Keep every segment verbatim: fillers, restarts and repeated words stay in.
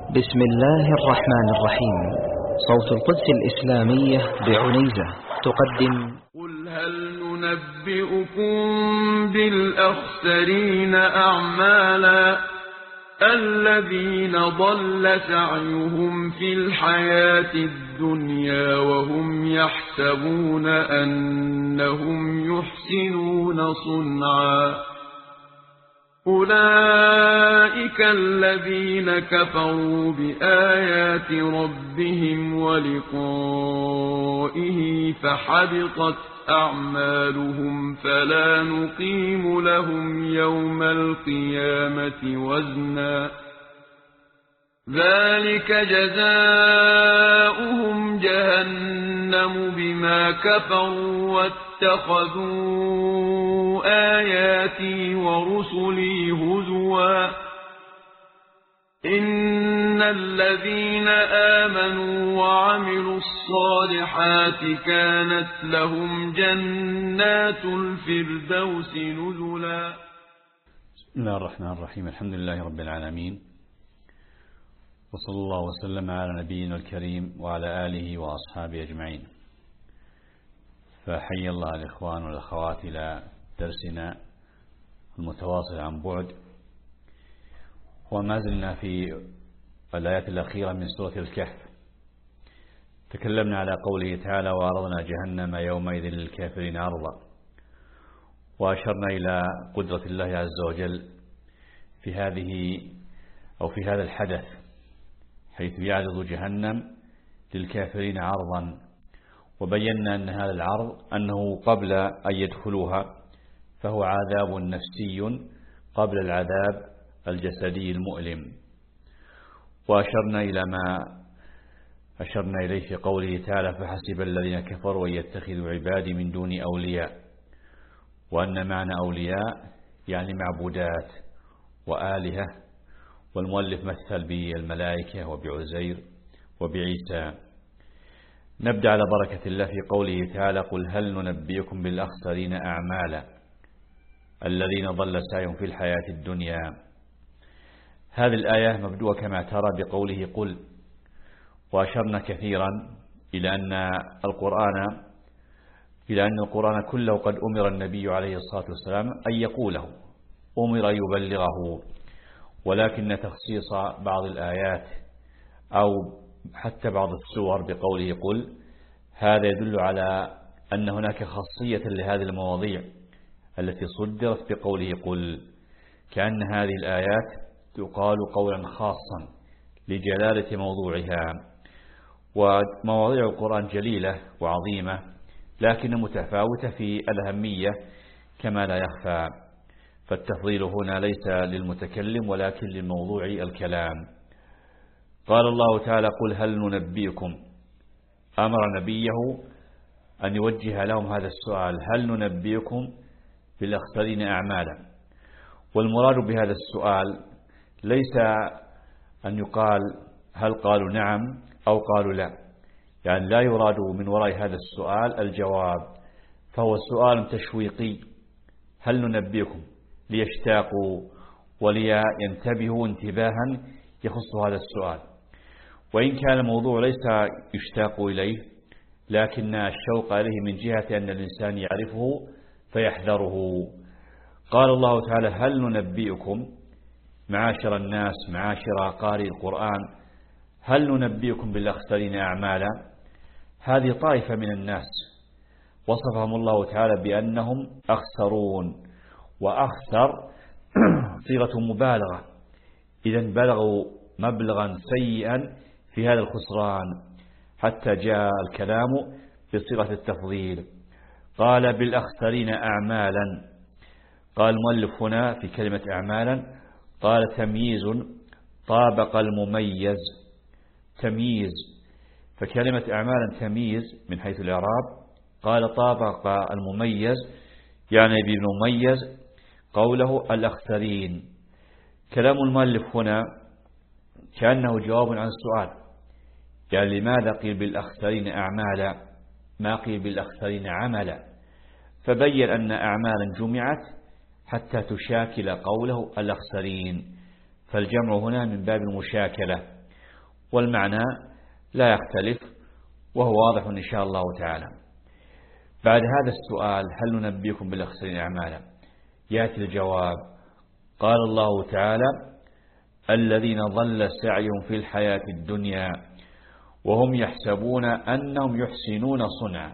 بسم الله الرحمن الرحيم. صوت القدس الإسلامية بعنيزة تقدم قل هل ننبئكم بالأخسرين أعمالا الذين ضل سعيهم في الحياة الدنيا وهم يحسبون أنهم يحسنون صنعا أولئك الذين كفروا بآيات ربهم ولقائه فحبطت أعمالهم فلا نقيم لهم يوم القيامة وزنا ذلك جزاؤهم جهنم بما كفروا واتخذوا آياتي ورسلي هزوا إن الذين آمنوا وعملوا الصالحات كانت لهم جنات الفردوس نزلا. بسم الله الرحمن الرحيم. الحمد لله رب العالمين، وصلى الله وسلم على نبينا الكريم وعلى آله وأصحابه أجمعين. فحي الله الإخوان والأخوات إلى درسنا المتواصل عن بعد، وما زلنا في الآيات الأخيرة من سورة الكهف. تكلمنا على قوله تعالى: وعرضنا جهنم يومئذ للكافرين عرضا، وأشرنا إلى قدرة الله عز وجل في هذه أو في هذا الحدث، حيث يعرض جهنم للكافرين عرضا، وبينا أن هذا العرض أنه قبل أن يدخلوها فهو عذاب نفسي قبل العذاب الجسدي المؤلم. وأشرنا إلى ما أشرنا إليه في قوله تعالى: فحسب الذين كفروا أن يتخذوا عبادي من دون أولياء، وأن معنى أولياء يعني معبودات وآلهة، والمؤلف مثل بالملائكة وبعزير وبعيسى. نبدأ على بركة الله في قوله تعالى: قل هل ننبئكم بالأخسرين أعمالا الذين ضل سعيهم في الحياة الدنيا. هذه الآية مبدوءة كما ترى بقوله قل، وأشرنا كثيرا إلى أن القرآن إلى أن القرآن كله قد أمر النبي عليه الصلاة والسلام أن يقوله، أمر يبلغه، ولكن تخصيص بعض الآيات أو حتى بعض السور بقوله قل هذا يدل على أن هناك خاصية لهذه المواضيع التي صدرت بقوله قل، كأن هذه الآيات تقال قولا خاصا لجلالة موضوعها. ومواضيع القرآن جليلة وعظيمة، لكن متفاوتة في الأهمية كما لا يخفى، فالتفضيل هنا ليس للمتكلم ولكن للموضوع الكلام. قال الله تعالى: قل هل ننبئكم، أمر نبيه أن يوجه لهم هذا السؤال: هل ننبئكم بالأخسرين أعمالا. والمراد بهذا السؤال ليس أن يقال هل قالوا نعم أو قالوا لا، يعني لا يراد من وراء هذا السؤال الجواب، فهو سؤال تشويقي: هل ننبئكم، ليشتاقوا ولينتبهوا انتباها يخص هذا السؤال. وإن كان الموضوع ليس يشتاق إليه، لكن الشوق إليه من جهة أن الإنسان يعرفه فيحذره. قال الله تعالى: هل ننبئكم، معاشر الناس، معاشر قارئ القرآن، هل ننبئكم بالأخسرين أعمالا. هذه طائفة من الناس وصفهم الله تعالى بأنهم أخسرون، وأخسر صيغة مبالغة، إذن بلغوا مبلغا سيئا في هذا الخسران، حتى جاء الكلام بصيغة التفضيل. قال بالأخسرين أعمالا. قال المؤلف هنا في كلمة أعمالا قال تمييز طابق المميز، تمييز، فكلمة أعمالا تمييز من حيث الإعراب. قال طابق المميز يعني بالمميز قوله الأخسرين. كلام المؤلف هنا كأنه جواب عن السؤال، يعني لماذا قيل بالأخسرين أعمالا ما قيل بالأخسرين عملا، فبين أن أعمالا جمعت حتى تشاكل قوله الأخسرين، فالجمع هنا من باب المشاكلة. والمعنى لا يختلف وهو واضح إن شاء الله تعالى. بعد هذا السؤال هل ننبئكم بالأخسرين أعمالا؟ يأتي الجواب. قال الله تعالى الذين ضل سعيهم في الحياة الدنيا وهم يحسبون أنهم يحسنون صنعا.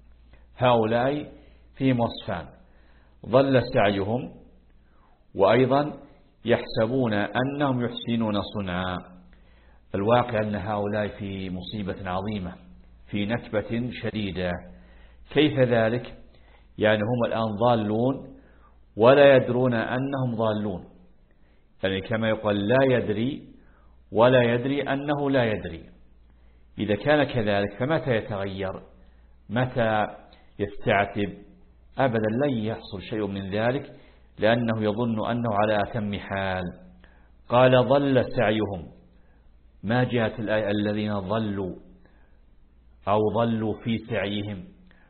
هؤلاء فيهم وصفان: ضل سعيهم وأيضا يحسبون أنهم يحسنون صنعا. الواقع أن هؤلاء في مصيبة عظيمة، في نكبة شديدة. كيف ذلك؟ يعني هم الآن ضالون ولا يدرون أنهم ضالون، يعني كما يقول لا يدري ولا يدري أنه لا يدري. إذا كان كذلك فمتى يتغير؟ متى يستعتب؟ أبدا لن يحصل شيء من ذلك، لأنه يظن أنه على أتم حال. قال ضل سعيهم، ما جاءت الآية الذين ضلوا أو ضلوا في سعيهم،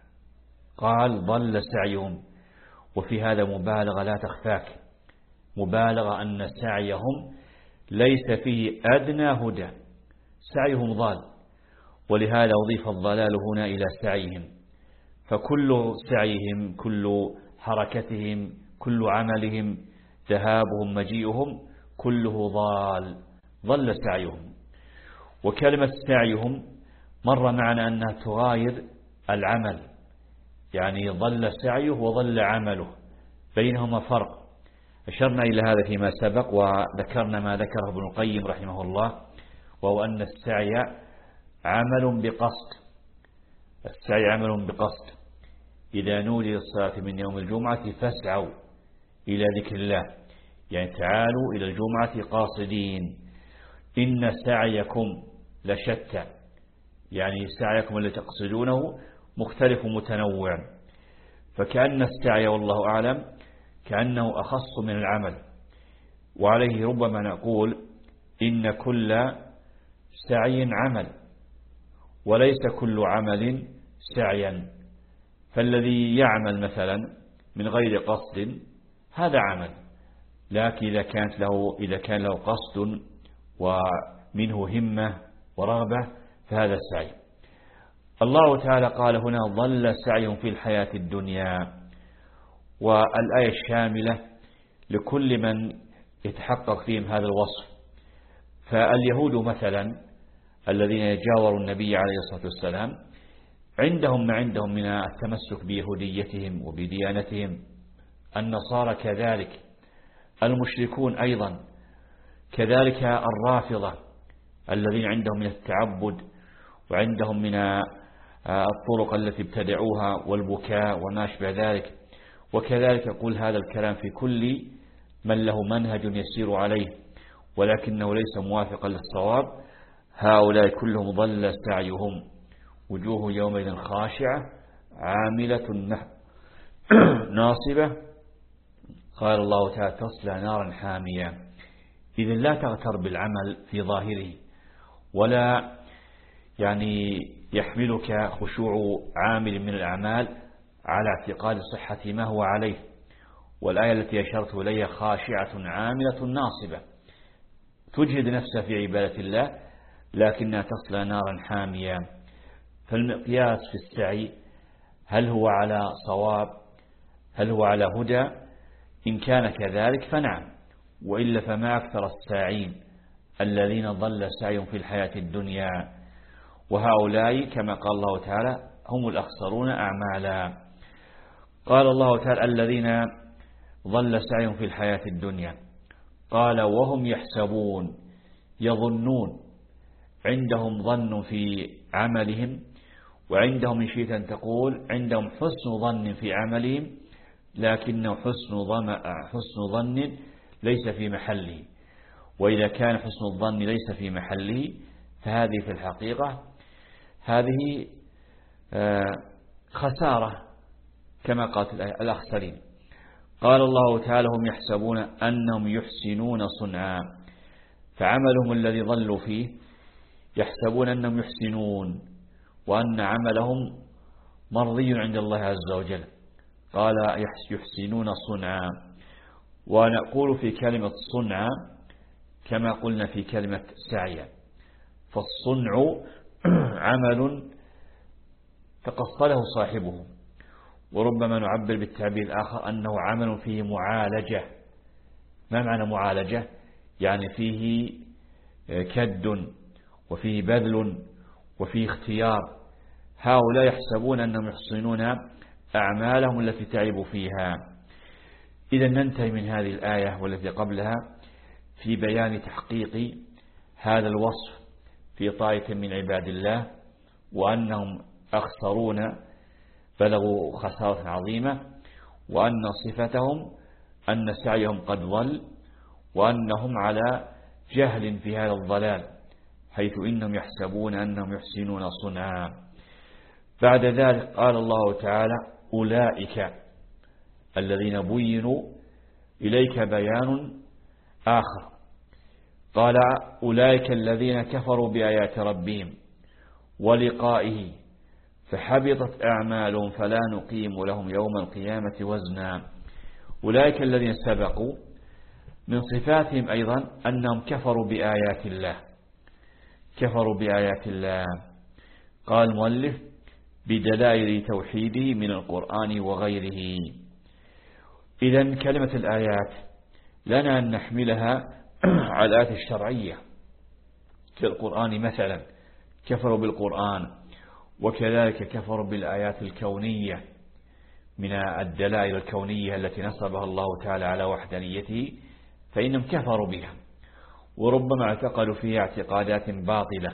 قال ضل سعيهم، وفي هذا مبالغة لا تخفاك، مبالغة أن سعيهم ليس فيه أدنى هدى، سعيهم ضال، ولهذا أضيف الضلال هنا إلى سعيهم. فكل سعيهم، كل حركتهم، كل عملهم، ذهابهم مجيئهم، كله ضال، ضل سعيهم. وكلمة سعيهم مر معنا أنها تغاير العمل، يعني ضل سعيه وضل عمله، بينهما فرق. أشرنا إلى هذا فيما سبق، وذكرنا ما ذكره ابن القيم رحمه الله، وهو أن السعي عمل بقصد، السعي عمل بقصد. إذا نودي للصلاة من يوم الجمعة فاسعوا إلى ذكر الله، يعني تعالوا إلى الجمعة قاصدين. إن سعيكم لشتى، يعني سعيكم الذي تقصدونه مختلف متنوع. فكأن السعي والله أعلم كأنه أخص من العمل، وعليه ربما نقول إن كل سعي عمل وليس كل عمل سعيا. فالذي يعمل مثلا من غير قصد هذا عمل، لكن إذا كانت له إذا كان له قصد ومنه همة ورغبة فهذا السعي. الله تعالى قال هنا ضل سعيهم في الحياة الدنيا، والآية الشاملة لكل من يتحقق فيهم هذا الوصف. فاليهود مثلا الذين يجاوروا النبي عليه الصلاة والسلام عندهم ما عندهم من التمسك بيهوديتهم وبديانتهم، النصارى كذلك، المشركون أيضا كذلك، الرافضة الذين عندهم من التعبد وعندهم من الطرق التي ابتدعوها والبكاء وما أشبه ذلك. وكذلك يقول هذا الكلام في كل من له منهج يسير عليه ولكنه ليس موافقا للصواب. هؤلاء كلهم ضل سعيهم، وجوه يومئذ خاشعة عاملة ناصبة. قال الله تعالى تصلى نارا حامية. إذن لا تغتر بالعمل في ظاهره، ولا يعني يحملك خشوع عامل من الأعمال على اعتقاد صحة ما هو عليه. والآية التي أشرت إليها خاشعة عاملة ناصبة، تجهد نفسها في عبادة الله لكنها تصلى نارا حامية. فالمقياس في السعي هل هو على صواب، هل هو على هدى؟ إن كان كذلك فنعم، وإلا فما أكثر الساعين الذين ضل سعيهم في الحياة الدنيا، وهؤلاء كما قال الله تعالى هم الأخسرون أعمالا. قال الله تعالى الذين ضل سعيهم في الحياة الدنيا، قال وهم يحسبون، يظنون، عندهم ظن في عملهم، وعندهم إن شئت أن تقول عندهم حسن ظن في عملهم، لكنه حسن ظن حسن ظن ليس في محله. وإذا كان حسن الظن ليس في محله فهذه في الحقيقة هذه خسارة كما قالت الآية الأخسرين. قال الله تعالى هم يحسبون أنهم يحسنون صنعا، فعملهم الذي ضلوا فيه يحسبون أنهم يحسنون وأن عملهم مرضي عند الله عز وجل. قال يحسنون صنعا. ونقول في كلمة صنعا كما قلنا في كلمة سعيا، فالصنع عمل تقصله صاحبه. وربما نعبر بالتعبير الآخر أنه عمل فيه معالجة. ما معنى معالجة؟ يعني فيه كد وفيه بذل وفيه اختيار. هؤلاء يحسبون أنهم يحسنون أعمالهم التي تعبوا فيها. إذا ننتهي من هذه الآية والتي قبلها في بيان تحقيق هذا الوصف في طائفة من عباد الله، وأنهم أخسرون بلغوا خسارة عظيمة، وأن صفتهم أن سعيهم قد ضل، وأنهم على جهل في هذا الضلال، حيث إنهم يحسبون أنهم يحسنون صنعا. بعد ذلك قال الله تعالى: أولئك الذين بينوا. إليك بيان آخر، قال: أولئك الذين كفروا بآيات ربهم ولقائه فحبطت أعمالهم فلا نقيم لهم يوم القيامة وزنا. أولئك الذين سبقوا من صفاتهم أيضا أنهم كفروا بآيات الله. كفروا بآيات الله، قال المؤلف: بدلائل توحيده من القرآن وغيره. إذن كلمة الآيات لنا أن نحملها على الآيات الشرعية كالقرآن مثلا، كفروا بالقرآن، وكذلك كفروا بالآيات الكونية من الدلائل الكونية التي نصبها الله تعالى على وحدانيته، فإنهم كفروا بها، وربما اعتقدوا فيها اعتقادات باطلة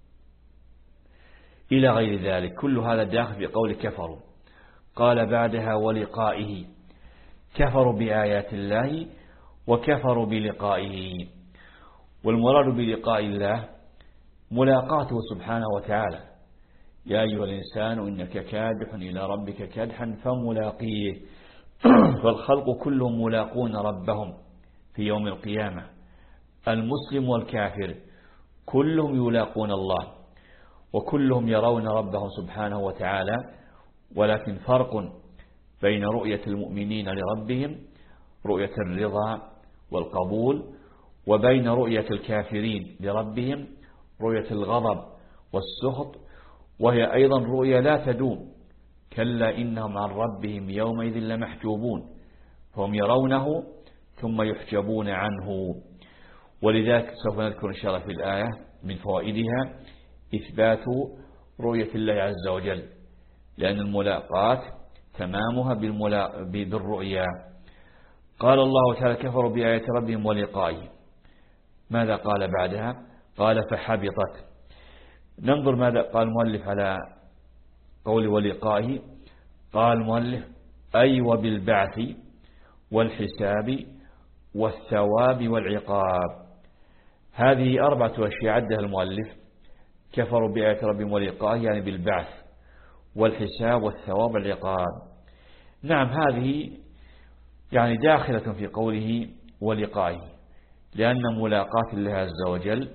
إلى غير ذلك. كل هذا داخل في قول كفروا. قال بعدها: ولقائه، كفروا بآيات الله وكفروا بلقائه. والمراد بلقاء الله ملاقاته سبحانه وتعالى: يا أيها الإنسان إنك كادح إلى ربك كدحا فملاقيه. فالخلق كلهم ملاقون ربهم في يوم القيامة، المسلم والكافر كلهم يلاقون الله، وكلهم يرون ربهم سبحانه وتعالى. ولكن فرق بين رؤية المؤمنين لربهم، رؤية الرضا والقبول، وبين رؤية الكافرين لربهم، رؤية الغضب والسخط، وهي أيضا رؤية لا تدوم. كلا إنهم عن ربهم يومئذ لمحجوبون، فهم يرونه ثم يحجبون عنه. ولذلك سوف نذكر إن شاء الله في الآية من فوائدها إثبات رؤية الله عز وجل، لأن الملاقات تمامها بالرؤيا. قال الله تعالى: كفروا بآيات ربهم ولقائه. ماذا قال بعدها؟ قال: فحبطت. ننظر ماذا قال المؤلف على قول ولقائه. قال المؤلف: أي وبالبعث والحساب والثواب والعقاب. هذه أربعة أشياء عدها المؤلف: كفروا بآيات ربهم ولقائه، يعني بالبعث والحساب والثواب والعقاب. نعم، هذه يعني داخلة في قوله ولقائه، لأن ملاقاة الله عز وجل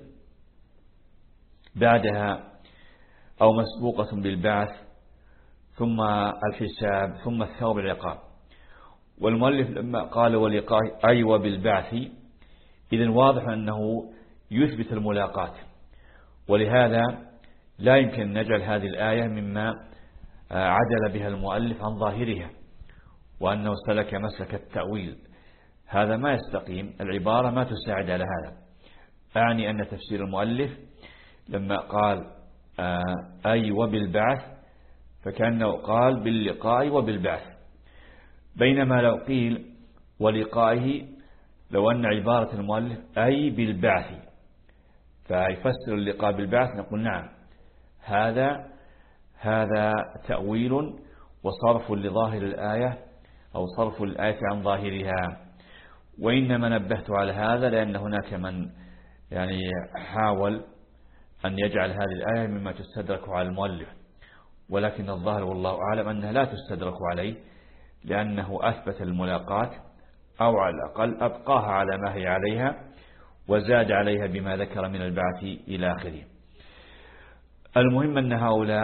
بعدها أو مسبوقة بالبعث ثم الحساب ثم الثواب والعقاب. والمؤلف لما قال ولقائه أي وبالبعث، إذن واضح أنه يثبت الملاقاة، ولهذا لا يمكن أن نجعل هذه الآية مما عدل بها المؤلف عن ظاهرها، وأنه سلك مسلك التأويل. هذا ما يستقيم، العبارة ما تساعد على هذا. أعني أن تفسير المؤلف لما قال أي وبالبعث فكأنه قال باللقاء وبالبعث، بينما لو قيل ولقائه لو أن عبارة المؤلف أي بالبعث فيفسر اللقاء بالبعث، نقول نعم، هذا هذا تأويل وصرف لظاهر الآية أو صرف الآية عن ظاهرها. وإنما نبهت على هذا لأن هناك من يعني حاول أن يجعل هذه الآية مما تستدرك على المؤلف، ولكن الظاهر والله أعلم أنها لا تستدرك عليه، لأنه أثبت الملاقات أو على الأقل أبقاها على ما هي عليها وزاد عليها بما ذكر من البعث إلى آخره. المهم أن هؤلاء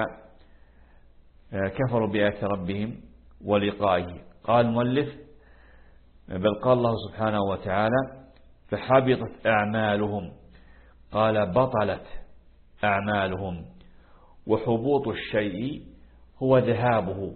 كفروا بآيات ربهم ولقائه. قال المؤلف بل قال الله سبحانه وتعالى فحبطت أعمالهم. قال بطلت أعمالهم. وحبوط الشيء هو ذهابه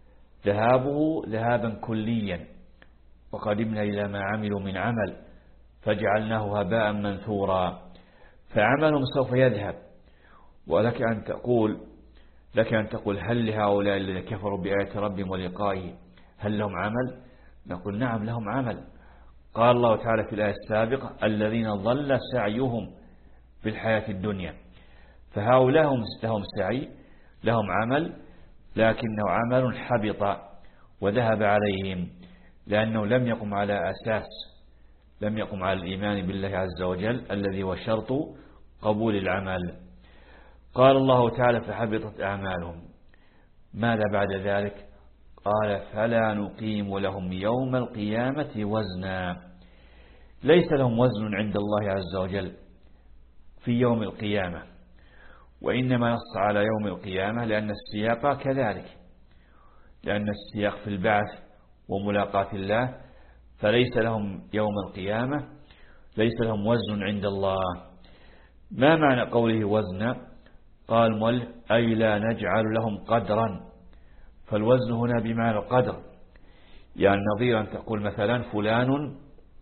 ذهابه ذهابا كليا، وقدمنا إلى ما عملوا من عمل فجعلناه هباء منثورا. فعملهم سوف يذهب. ولك أن تقول لك أن تقول هل لهؤلاء الذين كفروا بآيات ربهم ولقائه هل لهم عمل؟ نقول نعم لهم عمل. قال الله تعالى في الآية السابقة الذين ضل سعيهم في الحياة الدنيا. فهؤلاء لهم سعي، لهم عمل، لكنه عمل حبط وذهب عليهم، لأنه لم يقم على أساس، لم يقم على الإيمان بالله عز وجل الذي هو شرط قبول العمل. قال الله تعالى فحبطت أعمالهم. ماذا بعد ذلك؟ قال فلا نقيم لهم يوم القيامة وزنا. ليس لهم وزن عند الله عز وجل في يوم القيامة، وإنما نص على يوم القيامة لأن السياق كذلك، لأن السياق في البعث وملاقاة الله، فليس لهم يوم القيامة، ليس لهم وزن عند الله. ما معنى قوله وزنا؟ قال مؤلف أي لا نجعل لهم قدرا. فالوزن هنا بمعنى القدر، يعني نظير أن تقول مثلا فلان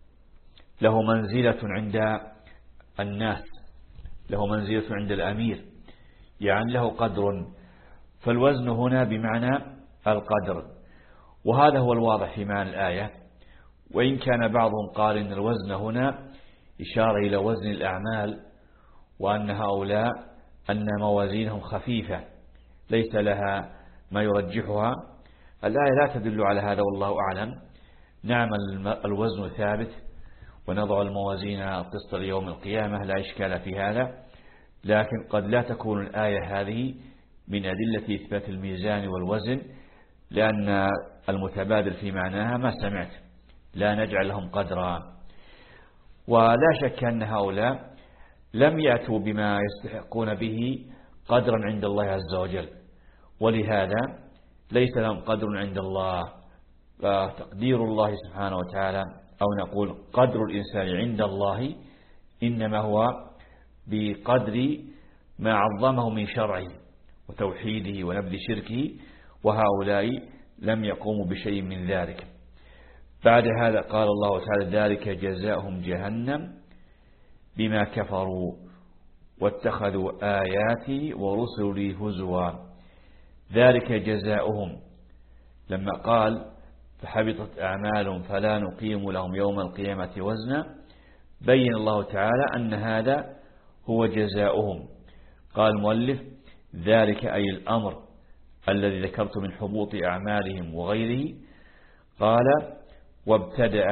له منزلة عند الناس، له منزلة عند الأمير، يعني له قدر. فالوزن هنا بمعنى القدر، وهذا هو الواضح في معنى الآية. وإن كان بعضهم قال إن الوزن هنا إشارة إلى وزن الأعمال، وأن هؤلاء أن موازينهم خفيفة ليس لها ما يرجحها. الآية لا تدل على هذا والله أعلم. نعم الوزن ثابت، ونضع الموازين القسط ليوم القيامة، لا إشكال في هذا، لكن قد لا تكون الآية هذه من أدلة إثبات الميزان والوزن، لأن المتبادل في معناها ما سمعت لا نجعل لهم قدرا. ولا شك أن هؤلاء لم يأتوا بما يستحقون به قدرا عند الله عز وجل، ولهذا ليس لهم قدر عند الله. فتقدير الله سبحانه وتعالى، أو نقول قدر الإنسان عند الله، إنما هو بقدر ما عظمه من شرعه وتوحيده ونبذ شركه، وهؤلاء لم يقوموا بشيء من ذلك. بعد هذا قال الله تعالى ذلك جزاؤهم جهنم بما كفروا واتخذوا آياتي ورسلي هزوا. ذلك جزاؤهم، لما قال فحبطت أعمالهم فلا نقيم لهم يوم القيامة وزنا، بين الله تعالى أن هذا هو جزاؤهم. قال المؤلف ذلك أي الأمر الذي ذكرت من حبوط أعمالهم وغيره. قال وابتدأ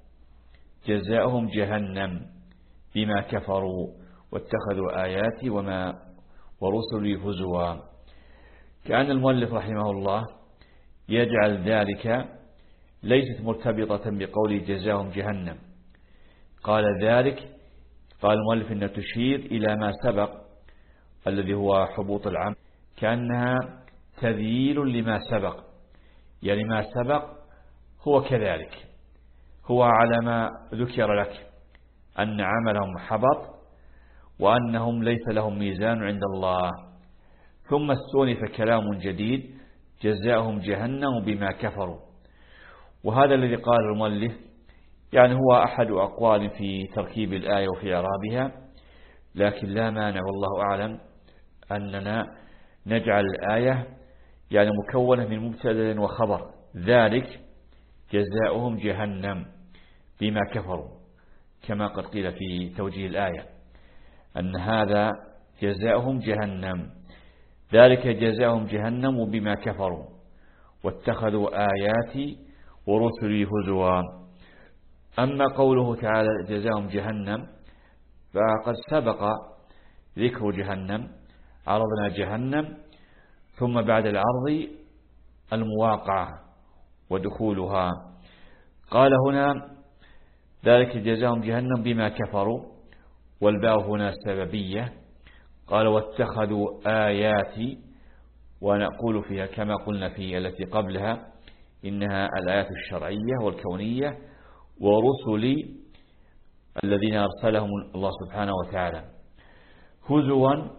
جزاؤهم جهنم بما كفروا واتخذوا آياتي وما ورسلي هزوا. كأن المؤلف رحمه الله يجعل ذلك ليست مرتبطة بقول جزاهم جهنم. قال ذلك، قال المؤلف إنها تشير إلى ما سبق الذي هو حبوط العمل، كأنها تذييل لما سبق، يعني ما سبق هو كذلك، هو على ما ذكر لك أن عملهم حبط وأنهم ليس لهم ميزان عند الله. ثم استونف كلام جديد جزاؤهم جهنم بما كفروا. وهذا الذي قال المؤلف يعني هو أحد أقوال في تركيب الآية وفي إعرابها، لكن لا مانع والله أعلم أننا نجعل الآية يعني مكونة من مبتدأ وخبر. ذلك جزاؤهم جهنم بما كفروا، كما قد قيل في توجيه الآية أن هذا جزاؤهم جهنم. ذلك جزاؤهم جهنم بما كفروا واتخذوا آياتي ورسلي هزوا. أما قوله تعالى جزاؤهم جهنم فقد سبق ذكر جهنم، عرضنا جهنم، ثم بعد العرض المواقعة ودخولها. قال هنا ذلك جزاؤهم جهنم بما كفروا، والباء هنا سببية. قال واتخذوا آياتي، ونقول فيها كما قلنا في التي قبلها إنها الآيات الشرعية والكونية، ورسلي الذين أرسلهم الله سبحانه وتعالى. هزوا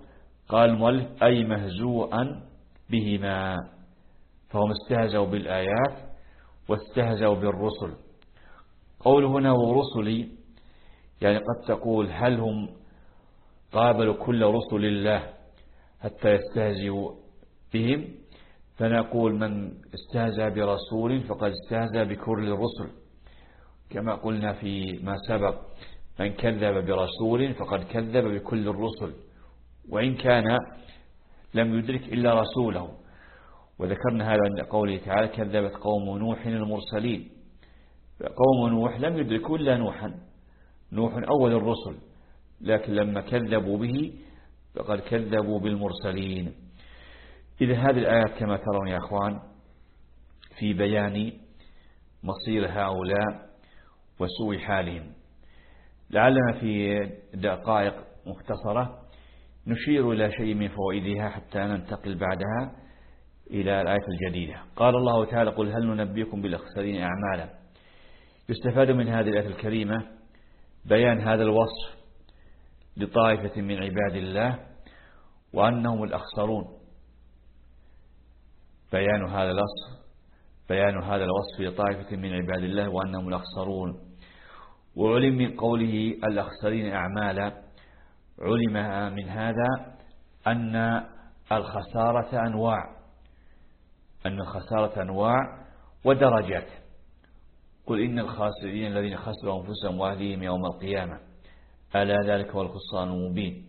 قال المؤلف أي مهزوءا بهما، فهم استهزوا بالآيات واستهزوا بالرسل. قول هنا ورسلي يعني قد تقول هل هم قابلوا كل رسل الله حتى يستهزئوا بهم؟ فنقول من استهزأ برسول فقد استهزأ بكل الرسل، كما قلنا في ما سبق من كذب برسول فقد كذب بكل الرسل وإن كان لم يدرك إلا رسوله. وذكرنا هذا عند قوله تعالى كذبت قوم نوح المرسلين، قوم نوح لم يدركوا إلا نوحا، نوح أول الرسل، لكن لما كذبوا به فقد كذبوا بالمرسلين. إذا هذه الآيات كما ترون يا أخوان في بيان مصير هؤلاء وسوء حالهم. لعلنا في دقائق مختصرة نشير إلى شيء من فوائدها حتى ننتقل بعدها إلى الآية الجديدة. قال الله تعالى قل هل ننبئكم بالأخسرين أعمالا. يستفاد من هذه الآية الكريمة بيان هذا الوصف لطائفة من عباد الله وأنهم الأخسرون، بيان هذا الوصف بيان هذا الوصف لطائفة من عباد الله وأنهم الأخسرون. وعلم من قوله الأخسرين أعمالا، علم من هذا أن الخسارة أنواع أن الخسارة أنواع ودرجات. قل إن الخاسرين الذين خسروا أنفسهم وأهليهم يوم القيامة ألا ذلك هو الخسران المبين.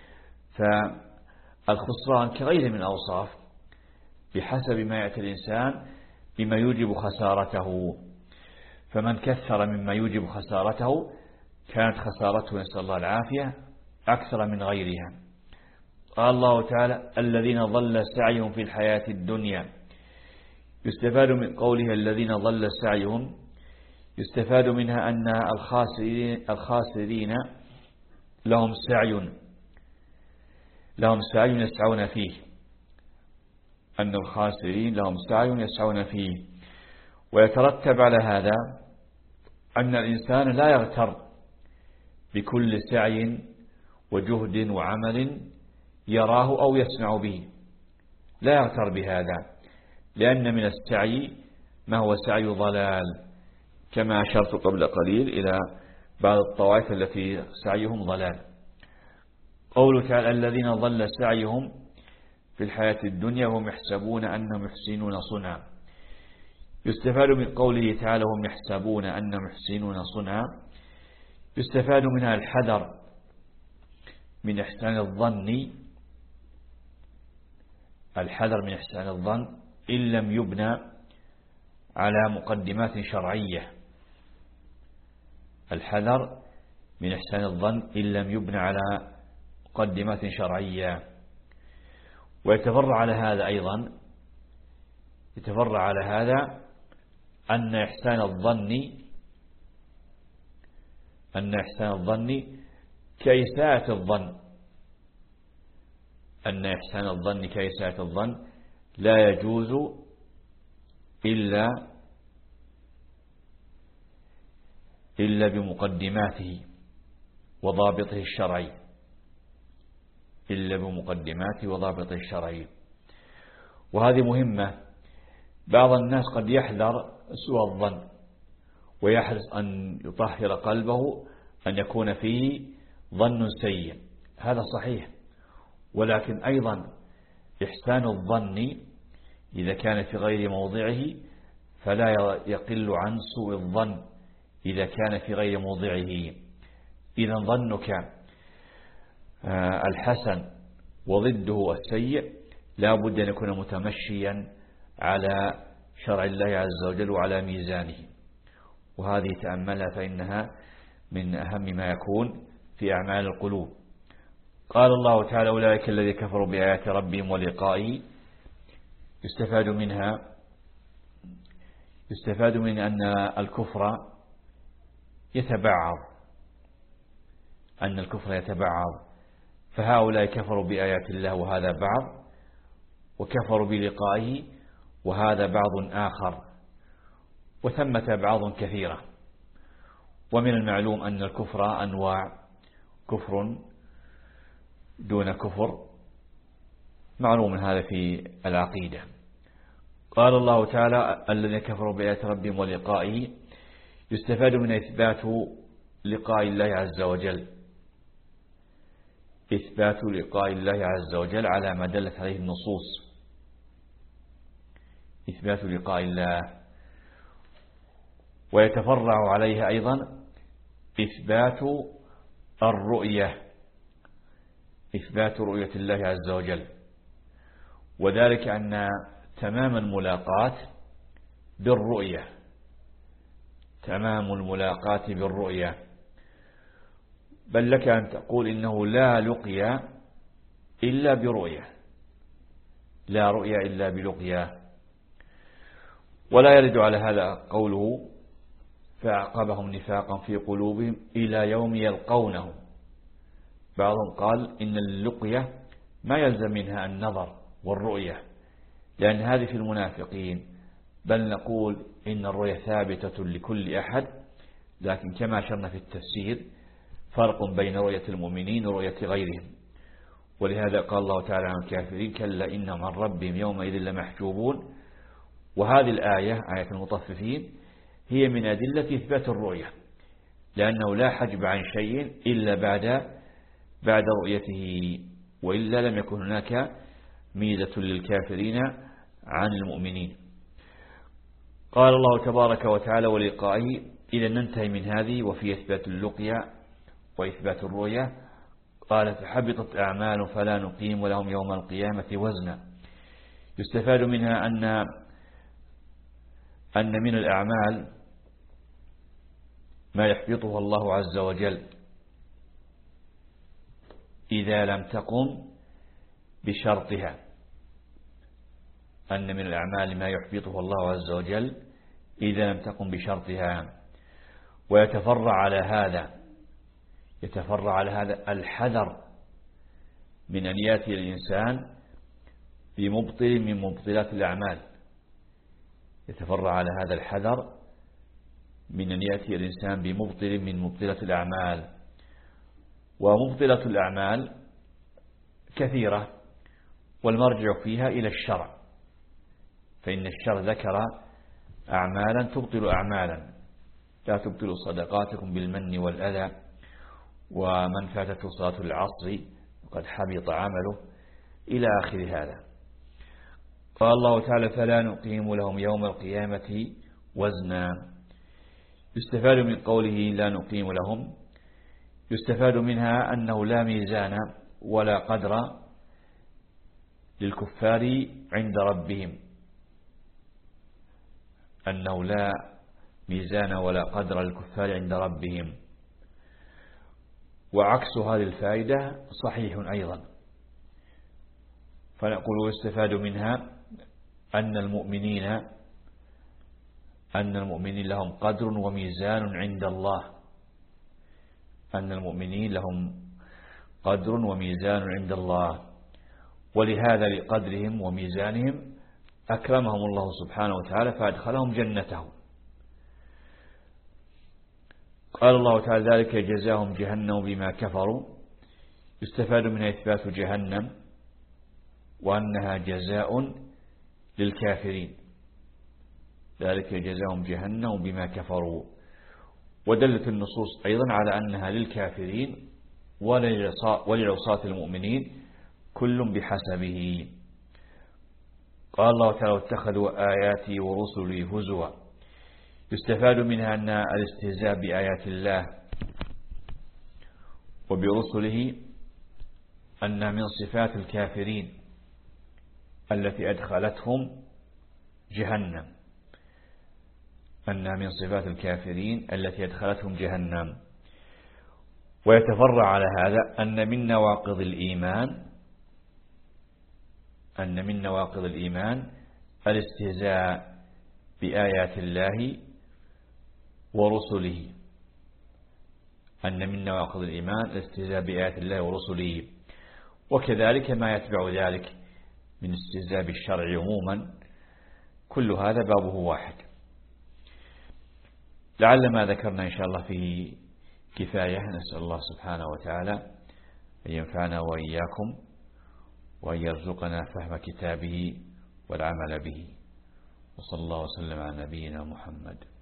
فالخسران كغيره من الأوصاف بحسب ما يأتي الإنسان بما يوجب خسارته، فمن كثر مما يوجب خسارته كانت خسارته نسأل الله العافية أكثر من غيرها. قال الله تعالى الذين ضل سعيهم في الحياة الدنيا. يستفاد من قوله الذين ضل سعيهم، يستفاد منها أن الخاسرين, الخاسرين لهم سعي لهم سعي يسعون فيه أن الخاسرين لهم سعي يسعون فيه. ويترتب على هذا أن الإنسان لا يغتر بكل سعي وجهد وعمل يراه أو يسمع به، لا يغتر بهذا، لأن من السعي ما هو سعي ضلال، كما أشرت قبل قليل إلى بعض الطوائف التي سعيهم ضلال. قوله تعالى الذين ضل سعيهم في الحياة الدنيا وهم يحسبون أنهم يحسنون صنعا. يستفاد من قوله تعالى هم يحسبون أنهم يحسنون صنعا، يستفاد منها الحذر من إحسان الظن الحذر من إحسان الظن إن لم يبنى على مقدمات شرعية الحذر من إحسان الظن إن لم يبنى على مقدمات شرعية. ويتفرع على هذا أيضا يتفرع على هذا أن إحسان الظن أن إحسان الظن كإساءة الظن أن إحسان الظن كإساءة الظن لا يجوز إلا إلا بمقدماته وضابطه الشرعي إلا بمقدماته وضابطه الشرعي. وهذه مهمة. بعض الناس قد يحذر سوء الظن ويحرص أن يطهر قلبه أن يكون فيه ظن سيء، هذا صحيح، ولكن أيضا إحسان الظن إذا كان في غير موضعه فلا يقل عن سوء الظن إذا كان في غير موضعه. إذا ظنك الحسن وضده السيء لا بد أن يكون متمشيا على شرع الله عز وجل وعلى ميزانه، وهذه تأملها فإنها من أهم ما يكون في أعمال القلوب. قال الله تعالى أولئك الذين كفروا بآيات ربهم ولقائه. يستفاد منها يستفاد من أن الكفر يتبعض أن الكفر يتبعض فهؤلاء كفروا بآيات الله وهذا بعض، وكفروا بلقائه وهذا بعض آخر، وثمة بعض كثيرة. ومن المعلوم أن الكفر أنواع، كفر دون كفر معلوم هذا في العقيدة. قال الله تعالى الذين كفروا بآيات ربهم ولقائه، يستفاد من إثبات لقاء الله عز وجل، إثبات لقاء الله عز وجل على ما دلت عليه النصوص، إثبات لقاء الله. ويتفرع عليها أيضا إثبات الرؤية، إثبات رؤية الله عز وجل، وذلك أن تمام الملاقات بالرؤية، تمام الملاقات بالرؤية، بل لك أن تقول إنه لا لقيا إلا برؤية، لا رؤيا إلا بلقيا. ولا يرد على هذا قوله فأعقبهم نفاقا في قلوبهم إلى يوم يلقونه. بعضهم قال إن اللقية ما يلزم منها النظر والرؤية لأن هذه في المنافقين، بل نقول إن الرؤية ثابتة لكل أحد، لكن كما أشرنا في التفسير فرق بين رؤية المؤمنين ورؤية غيرهم. ولهذا قال الله تعالى عن الكافرين كلا إنهم عن ربهم يومئذ لمحجوبون. وهذه الآية آية المطففين هي من أدلة إثبات الرؤية، لأنه لا حجب عن شيء إلا بعد بعد رؤيته، وإلا لم يكن هناك ميزة للكافرين عن المؤمنين. قال الله تبارك وتعالى ولقائه. إذا ننتهي من هذه وفي إثبات اللقيا وإثبات الرؤيا. قال فحبطت أعمال فلا نقيم لهم يوم القيامة وزنا. يستفاد منها أن أن من الأعمال ما يحبطها الله عز وجل إذا لم تقم بشرطها، أن من الأعمال ما يحبطها الله عز وجل إذا لم تقم بشرطها. ويتفرع على هذا يتفرع على هذا الحذر من أن يأتي الإنسان بمبطل من مبطلات الأعمال، يتفرع على هذا الحذر من أن يأتي الإنسان بمبطل من مبطلات الأعمال. ومبطلة الأعمال كثيرة والمرجع فيها إلى الشرع، فإن الشرع ذكر أعمالا تبطل أعمالا، لا تبطل صدقاتكم بالمن والأذى، ومن فاتته صلاة العصر وقد حبط عمله، إلى آخر هذا. قال الله تعالى فلا نقيم لهم يوم القيامة وزنا. يستفاد من قوله لا نقيم لهم، يستفاد منها أنه لا ميزان ولا قدر للكفار عند ربهم، أنه لا ميزان ولا قدر للكفار عند ربهم. وعكس هذه الفائدة صحيح أيضا، فنقول يستفاد منها أن المؤمنين أن المؤمنين لهم قدر وميزان عند الله، أن المؤمنين لهم قدر وميزان عند الله، ولهذا لقدرهم وميزانهم أكرمهم الله سبحانه وتعالى فأدخلهم جنته. قال الله تعالى ذلك جزاهم جهنم بما كفروا. يستفاد منها إثبات جهنم وأنها جزاء للكافرين، ذلك جزاهم جهنم بما كفروا. ودلت النصوص أيضا على أنها للكافرين وللعصاة المؤمنين كل بحسبه. قال الله تعالى واتخذوا آياتي ورسلي هزوا. يستفاد منها أن الاستهزاء بآيات الله وبرسله أن من صفات الكافرين التي أدخلتهم جهنم، أن من صفات الكافرين التي أدخلتهم جهنم. ويتفرع على هذا أن من نواقض الإيمان أن من نواقض الإيمان الاستهزاء بآيات الله ورسله، أن من نواقض الإيمان الاستهزاء بآيات الله ورسله. وكذلك ما يتبع ذلك من استهزاء بالشرع عموما، كل هذا بابه واحد. لعل ما ذكرنا إن شاء الله فيه كفاية. نسأل الله سبحانه وتعالى أن ينفعنا وإياكم وأن يرزقنا فهم كتابه والعمل به. وصلى الله وسلم على نبينا محمد.